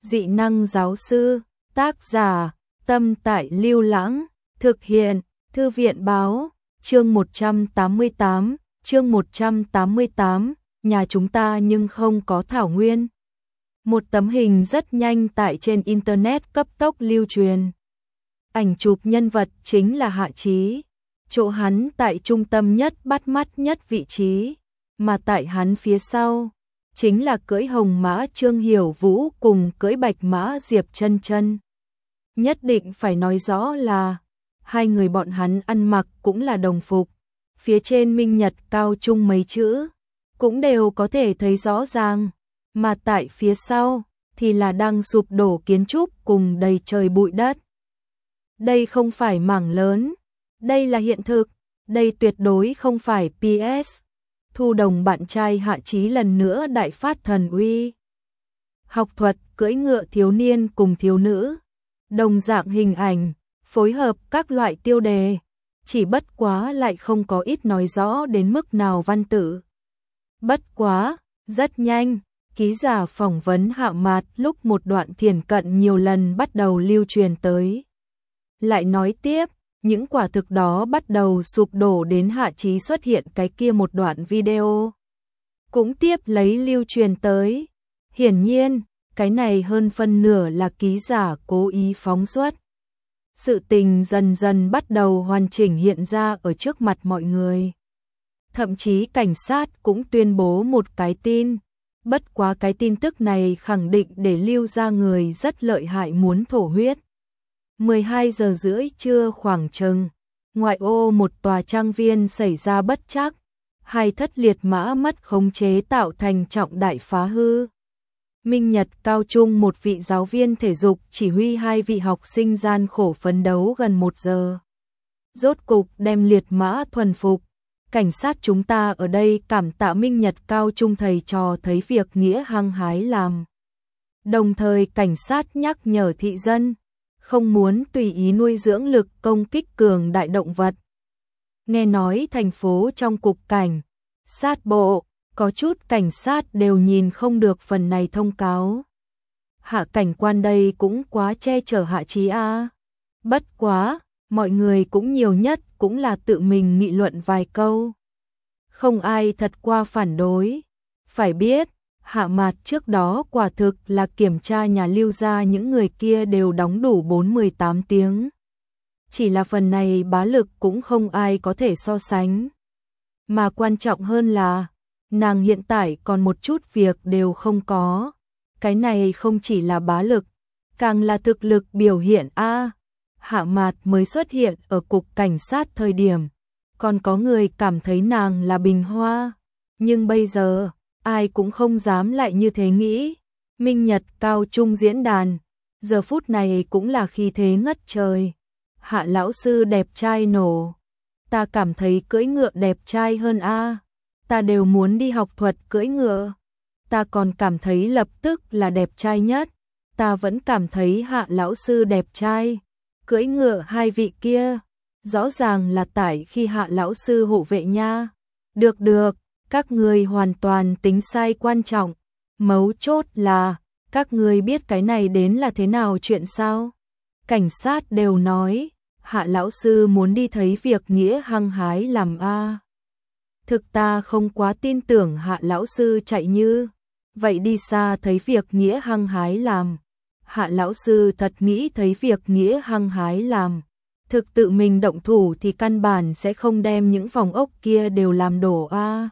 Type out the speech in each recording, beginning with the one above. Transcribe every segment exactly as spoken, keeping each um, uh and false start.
Dị năng giáo sư, tác giả, Tâm Tại Lưu Lãng, thực hiện, Thư viện báo, chương một trăm tám mươi tám, chương một trăm tám mươi tám, nhà chúng ta nhưng không có thảo nguyên. Một tấm hình rất nhanh tại trên Internet cấp tốc lưu truyền. Ảnh chụp nhân vật chính là Hạ Chí, chỗ hắn tại trung tâm nhất bắt mắt nhất vị trí, mà tại hắn phía sau chính là cưỡi hồng mã Trương Hiểu Vũ cùng cưỡi bạch mã Diệp Chân Chân. Nhất định phải nói rõ là hai người bọn hắn ăn mặc cũng là đồng phục, phía trên Minh Nhật Cao Trung mấy chữ cũng đều có thể thấy rõ ràng, mà tại phía sau thì là đang sụp đổ kiến trúc cùng đầy trời bụi đất. Đây không phải mảng lớn, đây là hiện thực, đây tuyệt đối không phải pê ét. Thu Đồng bạn trai Hạ Chí lần nữa đại phát thần uy. Học thuật cưỡi ngựa thiếu niên cùng thiếu nữ, đồng dạng hình ảnh, phối hợp các loại tiêu đề, chỉ bất quá lại không có ít nói rõ đến mức nào văn tự. Bất quá, rất nhanh, ký giả phỏng vấn Hạ Mạt lúc một đoạn thiển cận nhiều lần bắt đầu lưu truyền tới. Lại nói tiếp, những quả thực đó bắt đầu sụp đổ đến Hạ Chí xuất hiện cái kia một đoạn video. Cũng tiếp lấy lưu truyền tới. Hiển nhiên, cái này hơn phân nửa là ký giả cố ý phóng xuất. Sự tình dần dần bắt đầu hoàn chỉnh hiện ra ở trước mặt mọi người. Thậm chí cảnh sát cũng tuyên bố một cái tin. Bất quá cái tin tức này khẳng định để lưu ra người rất lợi hại muốn thổ huyết. mười hai giờ rưỡi trưa khoảng chừng, ngoại ô một tòa trang viên xảy ra bất trắc, hai thất liệt mã mất khống chế tạo thành trọng đại phá hư. Minh Nhật Cao Trung một vị giáo viên thể dục chỉ huy hai vị học sinh gian khổ phấn đấu gần một giờ. Rốt cục đem liệt mã thuần phục. Cảnh sát chúng ta ở đây cảm tạ Minh Nhật Cao Trung thầy trò thấy việc nghĩa hăng hái làm. Đồng thời cảnh sát nhắc nhở thị dân không muốn tùy ý nuôi dưỡng lực công kích cường đại động vật. Nghe nói thành phố trong cục cảnh sát bộ, có chút cảnh sát đều nhìn không được phần này thông cáo. Hạ cảnh quan đây cũng quá che chở Hạ Chí a. Bất quá, mọi người cũng nhiều nhất cũng là tự mình nghị luận vài câu. Không ai thật qua phản đối. Phải biết, Hạ Mạt trước đó quả thực là kiểm tra nhà lưu ra những người kia đều đóng đủ bốn mươi tám tiếng. Chỉ là phần này bá lực cũng không ai có thể so sánh. Mà quan trọng hơn là, nàng hiện tại còn một chút việc đều không có. Cái này không chỉ là bá lực, càng là thực lực biểu hiện a. À, Hạ Mạt mới xuất hiện ở cục cảnh sát thời điểm, còn có người cảm thấy nàng là bình hoa. Nhưng bây giờ, ai cũng không dám lại như thế nghĩ. Minh Nhật Cao Trung diễn đàn, giờ phút này cũng là khí thế ngất trời. Hạ lão sư đẹp trai nổ. Ta cảm thấy cưỡi ngựa đẹp trai hơn a. À. Ta đều muốn đi học thuật cưỡi ngựa. Ta còn cảm thấy lập tức là đẹp trai nhất. Ta vẫn cảm thấy Hạ lão sư đẹp trai. Cưỡi ngựa hai vị kia, rõ ràng là tại khi Hạ lão sư hộ vệ nha. Được được. Các người hoàn toàn tính sai quan trọng, mấu chốt là, các người biết cái này đến là thế nào chuyện sao? Cảnh sát đều nói, Hạ lão sư muốn đi thấy việc nghĩa hăng hái làm a. À. Thực ta không quá tin tưởng Hạ lão sư chạy như, vậy đi xa thấy việc nghĩa hăng hái làm. Hạ lão sư thật nghĩ thấy việc nghĩa hăng hái làm. Thực tự mình động thủ thì căn bản sẽ không đem những phòng ốc kia đều làm đổ a. À.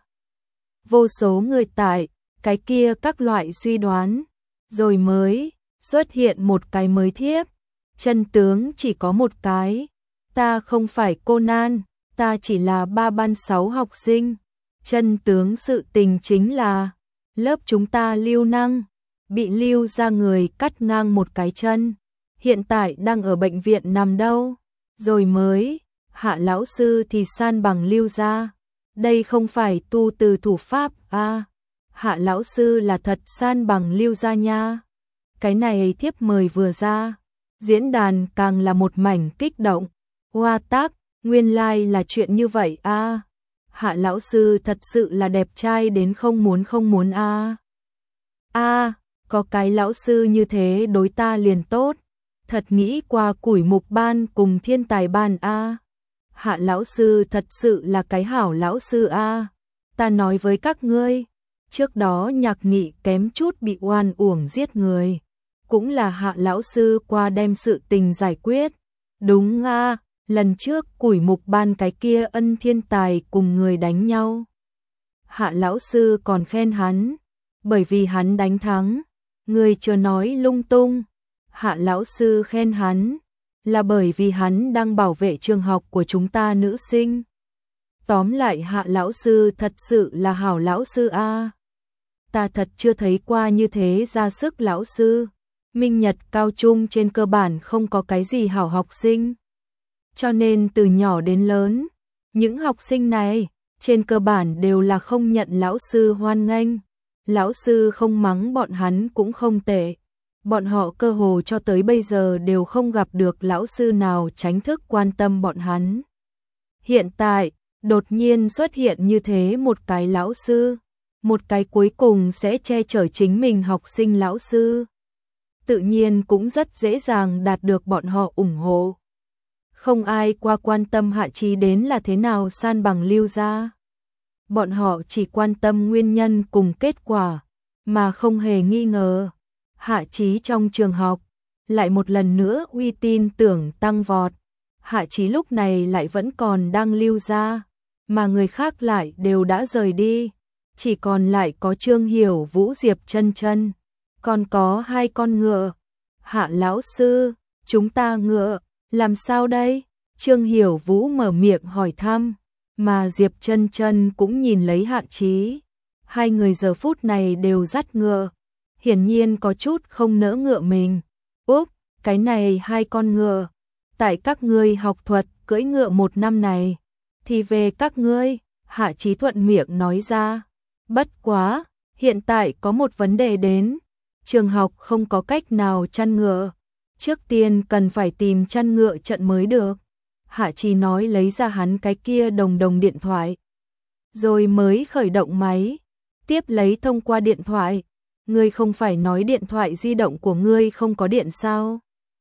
Vô số người tại, cái kia các loại suy đoán, rồi mới xuất hiện một cái mới thiếp. Chân tướng chỉ có một cái, ta không phải Conan, ta chỉ là ba ban sáu học sinh. Chân tướng sự tình chính là, lớp chúng ta Lưu Năng, bị lưu ra người cắt ngang một cái chân, hiện tại đang ở bệnh viện nằm đâu, rồi mới, Hạ lão sư thì san bằng lưu ra. Đây không phải tu từ thủ pháp a. À, Hạ lão sư là thật san bằng lưu ra nha. Cái này thiếp mời vừa ra, diễn đàn càng là một mảnh kích động. Hoa tác, nguyên lai like là chuyện như vậy a. À, Hạ lão sư thật sự là đẹp trai đến không muốn không muốn a. À. A, à, có cái lão sư như thế đối ta liền tốt, thật nghĩ qua củi mục ban cùng thiên tài ban a. Hạ lão sư thật sự là cái hảo lão sư a. Ta nói với các ngươi, trước đó Nhạc Nghị kém chút bị oan uổng giết người, cũng là Hạ lão sư qua đem sự tình giải quyết. Đúng a, lần trước củi mục ban cái kia ân thiên tài cùng người đánh nhau, Hạ lão sư còn khen hắn, bởi vì hắn đánh thắng. Người chưa nói lung tung. Hạ lão sư khen hắn là bởi vì hắn đang bảo vệ trường học của chúng ta nữ sinh. Tóm lại Hạ lão sư thật sự là hảo lão sư a. Ta thật chưa thấy qua như thế ra sức lão sư. Minh Nhật cao trung trên cơ bản không có cái gì hảo học sinh. Cho nên từ nhỏ đến lớn, những học sinh này trên cơ bản đều là không nhận lão sư hoan nghênh. Lão sư không mắng bọn hắn cũng không tệ. Bọn họ cơ hồ cho tới bây giờ đều không gặp được lão sư nào chính thức quan tâm bọn hắn. Hiện tại, đột nhiên xuất hiện như thế một cái lão sư, một cái cuối cùng sẽ che chở chính mình học sinh lão sư. Tự nhiên cũng rất dễ dàng đạt được bọn họ ủng hộ. Không ai qua quan tâm Hạ Chí đến là thế nào san bằng Lưu gia. Bọn họ chỉ quan tâm nguyên nhân cùng kết quả, mà không hề nghi ngờ. Hạ Chí trong trường học, lại một lần nữa uy tín tưởng tăng vọt. Hạ Chí lúc này lại vẫn còn đang Lưu gia, mà người khác lại đều đã rời đi. Chỉ còn lại có Trương Hiểu Vũ, Diệp Chân Chân, còn có hai con ngựa. Hạ lão sư, chúng ta ngựa, làm sao đây? Trương Hiểu Vũ mở miệng hỏi thăm, mà Diệp Chân Chân cũng nhìn lấy Hạ Chí. Hai người giờ phút này đều dắt ngựa, hiển nhiên có chút không nỡ ngựa mình. Úp, cái này hai con ngựa, tại các ngươi học thuật cưỡi ngựa một năm này, thì về các ngươi. Hạ Chí thuận miệng nói ra. Bất quá, hiện tại có một vấn đề đến, trường học không có cách nào chăn ngựa, trước tiên cần phải tìm chăn ngựa trận mới được. Hạ Chí nói lấy ra hắn cái kia đồng đồng điện thoại, rồi mới khởi động máy, tiếp lấy thông qua điện thoại. Ngươi không phải nói điện thoại di động của ngươi không có điện sao?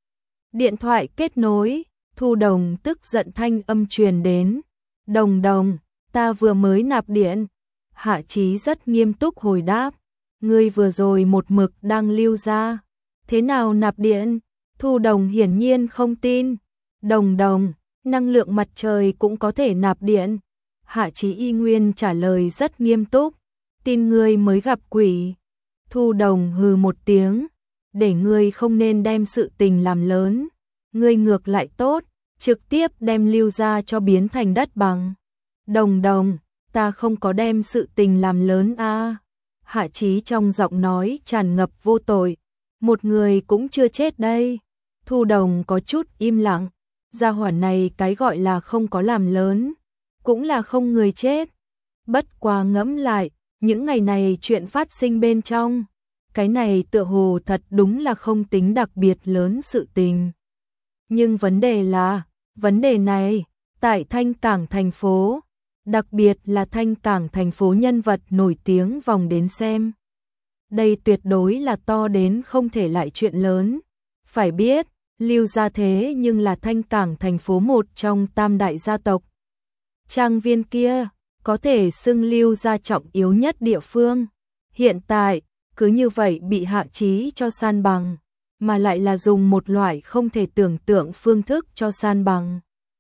Điện thoại kết nối, Thu Đồng tức giận thanh âm truyền đến. Đồng đồng, ta vừa mới nạp điện. Hạ Chí rất nghiêm túc hồi đáp. Ngươi vừa rồi một mực đang Lưu gia, thế nào nạp điện? Thu Đồng hiển nhiên không tin. Đồng đồng, năng lượng mặt trời cũng có thể nạp điện. Hạ Chí y nguyên trả lời rất nghiêm túc. Tin ngươi mới gặp quỷ. Thu Đồng hừ một tiếng, để ngươi không nên đem sự tình làm lớn. Ngươi ngược lại tốt, trực tiếp đem Lưu gia cho biến thành đất bằng. Đồng đồng, ta không có đem sự tình làm lớn a. À. Hạ Chí trong giọng nói tràn ngập vô tội. Một người cũng chưa chết đây. Thu Đồng có chút im lặng. Gia hỏa này cái gọi là không có làm lớn, cũng là không người chết. Bất quá ngẫm lại, những ngày này chuyện phát sinh bên trong, cái này tựa hồ thật đúng là không tính đặc biệt lớn sự tình. Nhưng vấn đề là, vấn đề này, tại Thanh Cảng thành phố, đặc biệt là Thanh Cảng thành phố nhân vật nổi tiếng vòng đến xem. Đây tuyệt đối là to đến không thể lại chuyện lớn. Phải biết, Lưu gia thế nhưng là Thanh Cảng thành phố một trong tam đại gia tộc. Trang viên kia, có thể xưng Lưu gia trọng yếu nhất địa phương. Hiện tại, cứ như vậy bị Hạ Chí cho san bằng, mà lại là dùng một loại không thể tưởng tượng phương thức cho san bằng.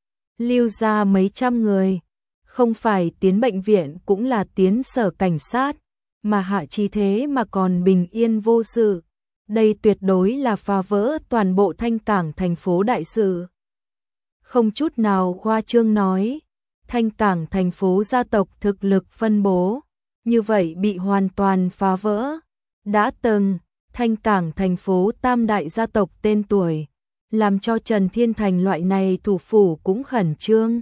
Lưu gia mấy trăm người, không phải tiến bệnh viện cũng là tiến sở cảnh sát, mà Hạ Chí thế mà còn bình yên vô sự. Đây tuyệt đối là phá vỡ toàn bộ Thanh Cảng thành phố đại sự. Không chút nào khoa trương nói, Thanh Cảng thành phố gia tộc thực lực phân bố, như vậy bị hoàn toàn phá vỡ. Đã từng, Thanh Cảng thành phố tam đại gia tộc tên tuổi, làm cho Trần Thiên Thành loại này thủ phủ cũng khẩn trương.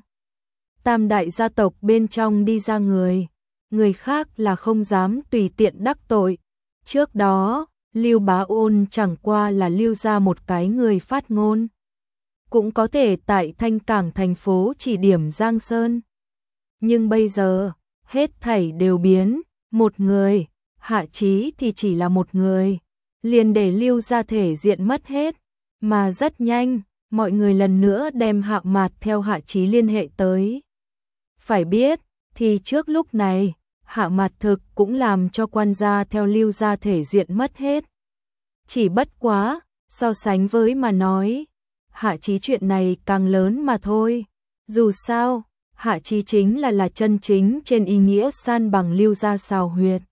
Tam đại gia tộc bên trong đi ra người, người khác là không dám tùy tiện đắc tội. Trước đó, Lưu Bá Ôn chẳng qua là Lưu gia một cái người phát ngôn, cũng có thể tại Thanh Cảng thành phố chỉ điểm Giang Sơn. Nhưng bây giờ, hết thảy đều biến, một người, Hạ Chí thì chỉ là một người. liền để Lưu gia thể diện mất hết, mà rất nhanh, mọi người lần nữa đem Hạ Mạt theo Hạ Chí liên hệ tới. Phải biết, thì trước lúc này, Hạ Mạt thực cũng làm cho quan gia theo Lưu gia thể diện mất hết. Chỉ bất quá, so sánh với mà nói, Hạ Chí chuyện này càng lớn mà thôi. Dù sao, Hạ Chí chính là là chân chính trên ý nghĩa san bằng Lưu gia xào huyệt.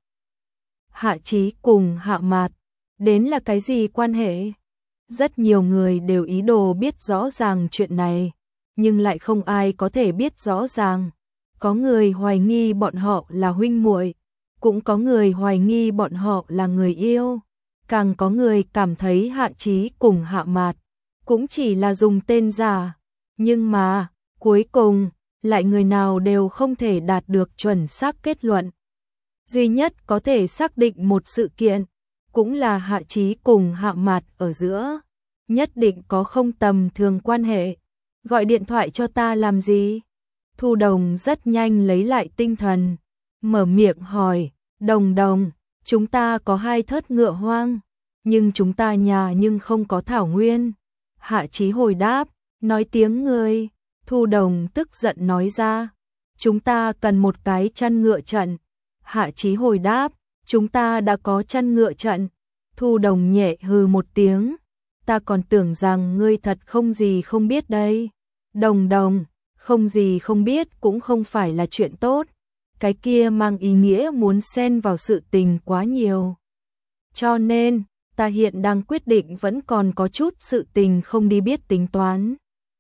Hạ Chí cùng Hạ Mạt, đến là cái gì quan hệ? Rất nhiều người đều ý đồ biết rõ ràng chuyện này, nhưng lại không ai có thể biết rõ ràng. Có người hoài nghi bọn họ là huynh muội, cũng có người hoài nghi bọn họ là người yêu, càng có người cảm thấy Hạ Chí cùng Hạ Mạt cũng chỉ là dùng tên giả, nhưng mà cuối cùng lại người nào đều không thể đạt được chuẩn xác kết luận. Duy nhất có thể xác định một sự kiện, cũng là Hạ Chí cùng Hạ Mạt ở giữa nhất định có không tầm thường quan hệ. Gọi điện thoại cho ta làm gì? Thu Đồng rất nhanh lấy lại tinh thần, mở miệng hỏi, Đồng Đồng, chúng ta có hai thớt ngựa hoang, nhưng chúng ta nhà nhưng không có thảo nguyên. Hạ Chí hồi đáp, nói tiếng người. Thu Đồng tức giận nói ra, chúng ta cần một cái chăn ngựa trận. Hạ Chí hồi đáp, chúng ta đã có chăn ngựa trận. Thu Đồng nhẹ hừ một tiếng, ta còn tưởng rằng ngươi thật không gì không biết đây. Đồng Đồng, không gì không biết cũng không phải là chuyện tốt, cái kia mang ý nghĩa muốn xen vào sự tình quá nhiều. Cho nên, ta hiện đang quyết định vẫn còn có chút sự tình không đi biết tính toán.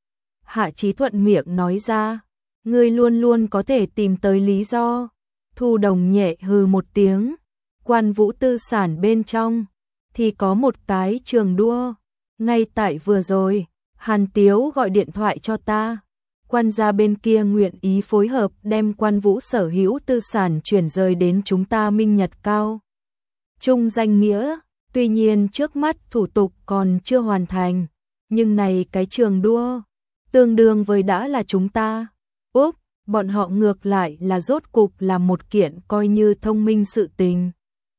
Hạ Chí thuận miệng nói ra, ngươi luôn luôn có thể tìm tới lý do. Thu Đồng nhẹ hừ một tiếng, Quan Vũ tư sản bên trong thì có một cái trường đua. Ngay tại vừa rồi, Hàn Tiếu gọi điện thoại cho ta. Quan gia bên kia nguyện ý phối hợp đem Quan Vũ sở hữu tư sản chuyển rời đến chúng ta Minh Nhật Cao chung danh nghĩa. Tuy nhiên trước mắt thủ tục còn chưa hoàn thành, nhưng này cái trường đua tương đương với đã là chúng ta. Úp, bọn họ ngược lại là rốt cục là một kiện coi như thông minh sự tình.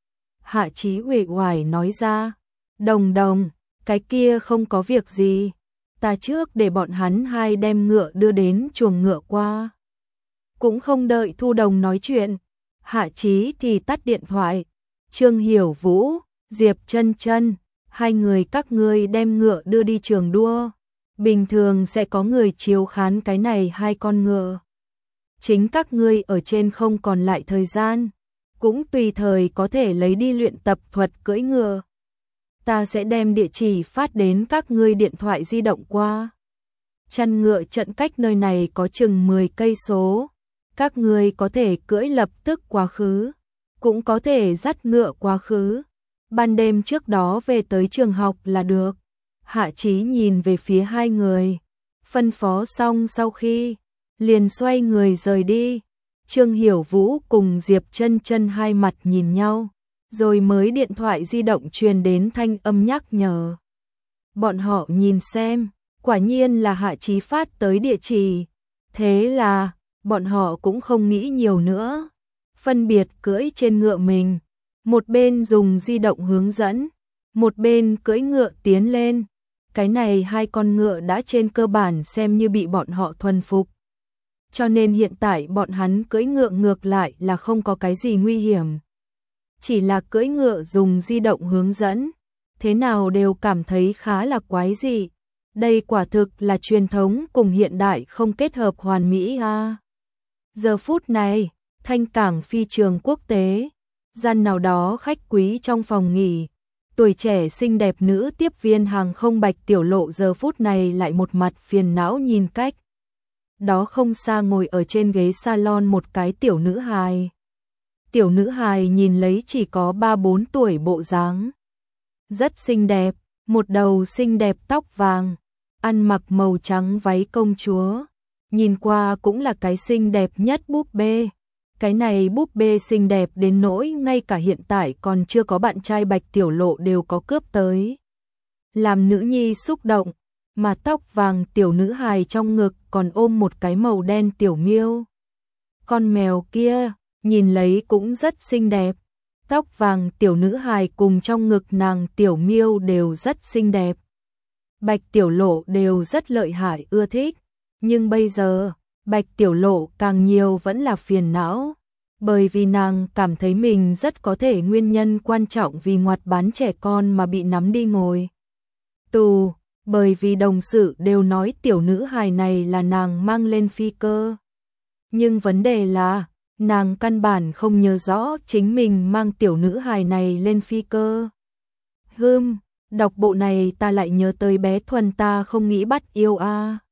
Hạ Chí uể oải nói ra, Đồng Đồng, cái kia không có việc gì, ta trước để bọn hắn hai đem ngựa đưa đến chuồng ngựa qua. Cũng không đợi Thu Đồng nói chuyện, Hạ Chí thì tắt điện thoại. Trương Hiểu Vũ, Diệp Chân Chân, hai người các ngươi đem ngựa đưa đi trường đua. Bình thường sẽ có người chiếu khán cái này hai con ngựa. Chính các ngươi ở trên không còn lại thời gian, cũng tùy thời có thể lấy đi luyện tập thuật cưỡi ngựa. Ta sẽ đem địa chỉ phát đến các ngươi điện thoại di động qua. Chăn ngựa trận cách nơi này có chừng mười cây số. Các ngươi có thể cưỡi lập tức quá khứ, cũng có thể dắt ngựa quá khứ. Ban đêm trước đó về tới trường học là được. Hạ Chí nhìn về phía hai người, phân phó xong sau khi, liền xoay người rời đi. Trương Hiểu Vũ cùng Diệp Chân Chân hai mặt nhìn nhau, rồi mới điện thoại di động truyền đến thanh âm nhắc nhở. Bọn họ nhìn xem, quả nhiên là Hạ Chí phát tới địa chỉ. Thế là, bọn họ cũng không nghĩ nhiều nữa, phân biệt cưỡi trên ngựa mình, một bên dùng di động hướng dẫn, một bên cưỡi ngựa tiến lên. Cái này hai con ngựa đã trên cơ bản xem như bị bọn họ thuần phục. Cho nên hiện tại bọn hắn cưỡi ngựa ngược lại là không có cái gì nguy hiểm. Chỉ là cưỡi ngựa dùng di động hướng dẫn, thế nào đều cảm thấy khá là quái dị. Đây quả thực là truyền thống cùng hiện đại không kết hợp hoàn mỹ à. Giờ phút này, Thanh Cảng phi trường quốc tế, gian nào đó khách quý trong phòng nghỉ, tuổi trẻ xinh đẹp nữ tiếp viên hàng không Bạch Tiểu Lộ giờ phút này lại một mặt phiền não nhìn cách. Đó không xa ngồi ở trên ghế salon một cái tiểu nữ hài. Tiểu nữ hài nhìn lấy chỉ có ba bốn tuổi bộ dáng. Rất xinh đẹp, một đầu xinh đẹp tóc vàng, ăn mặc màu trắng váy công chúa. Nhìn qua cũng là cái xinh đẹp nhất búp bê. Cái này búp bê xinh đẹp đến nỗi ngay cả hiện tại còn chưa có bạn trai Bạch Tiểu Lộ đều có cướp tới. Làm nữ nhi xúc động, mà tóc vàng tiểu nữ hài trong ngực còn ôm một cái màu đen tiểu miêu. Con mèo kia, nhìn lấy cũng rất xinh đẹp. Tóc vàng tiểu nữ hài cùng trong ngực nàng tiểu miêu đều rất xinh đẹp. Bạch Tiểu Lộ đều rất lợi hại ưa thích, nhưng bây giờ, Bạch Tiểu Lộ càng nhiều vẫn là phiền não, bởi vì nàng cảm thấy mình rất có thể nguyên nhân quan trọng vì ngoặt bán trẻ con mà bị nắm đi ngồi tù, bởi vì đồng sự đều nói tiểu nữ hài này là nàng mang lên phi cơ. Nhưng vấn đề là, nàng căn bản không nhớ rõ chính mình mang tiểu nữ hài này lên phi cơ. Hừm, đọc bộ này ta lại nhớ tới bé Thuần ta không nghĩ bắt yêu a.